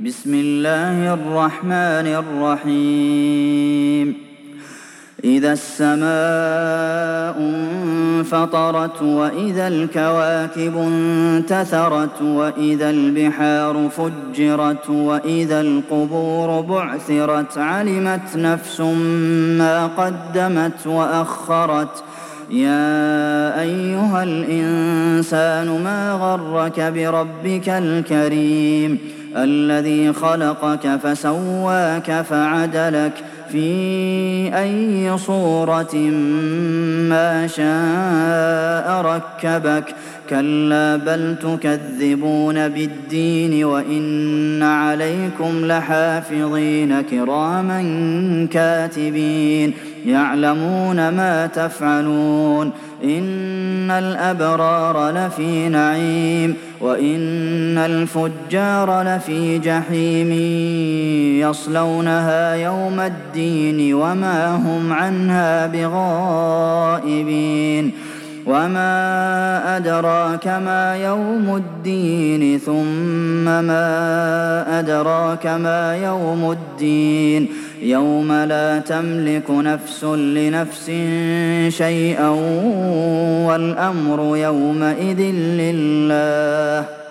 بسم الله الرحمن الرحيم إذا السماء انفطرت وإذا الكواكب انتثرت وإذا البحار فجرت وإذا القبور بعثرت علمت نفس ما قدمت وأخرت يا أيها الإنسان ما غرك بربك الكريم الذي خلقك فسواك فعدلك في أي صورة ما شاء ركبك كلا بل تكذبون بالدين وإن عليكم لحافظين كراما كاتبين يعلمون ما تفعلون إن الأبرار لفي نعيم وإن الفجار لفي جحيم يصلونها يوم الدين وما هم عنها بغائبين وما أدراك ما يوم الدين ثم ما أدراك ما يوم الدين يوم لا تملك نفس لنفس شيئا والأمر يومئذ لله